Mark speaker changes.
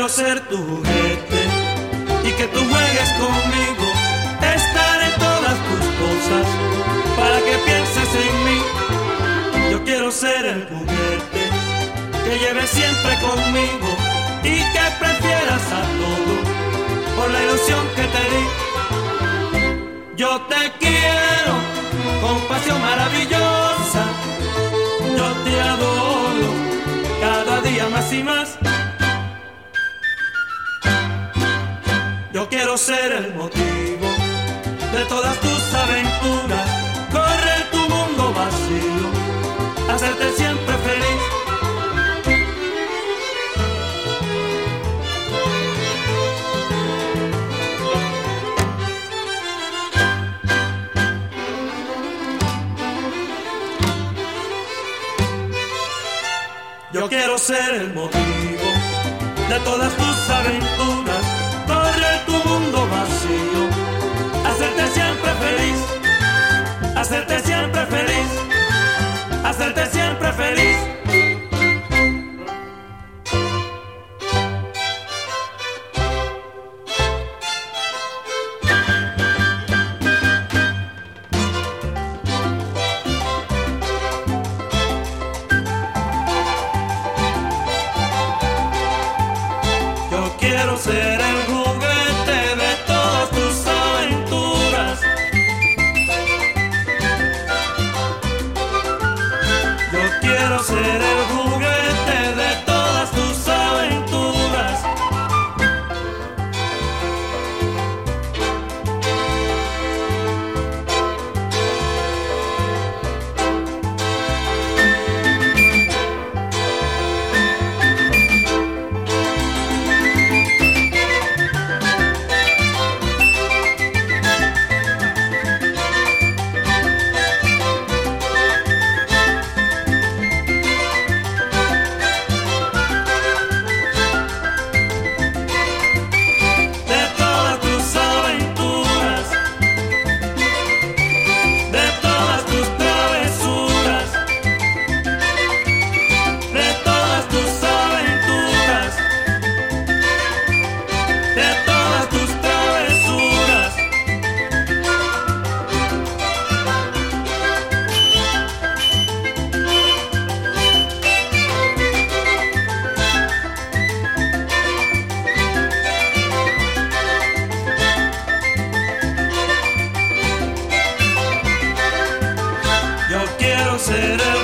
Speaker 1: ser tu juguete y que tú juegues conmigo. Estar en todas tus cosas para que pienses en mí. Yo quiero ser el juguete que lleves siempre conmigo y que prefieras a todo por la ilusión que te di. Yo te quiero con pasión maravillosa. Yo te adoro cada día más y más. Yo quiero ser el motivo de todas tus aventuras, correr tu mundo vacío, hacerte siempre feliz. Yo quiero ser el motivo de todas tus aventuras, correr tu mundo vacío, hacerte siempre feliz, hacerte siempre feliz, hacerte siempre feliz. Quiero ser el juguete de todas tus aventuras. Yo quiero ser el juguete de todas tus aventuras. Yo quiero ser el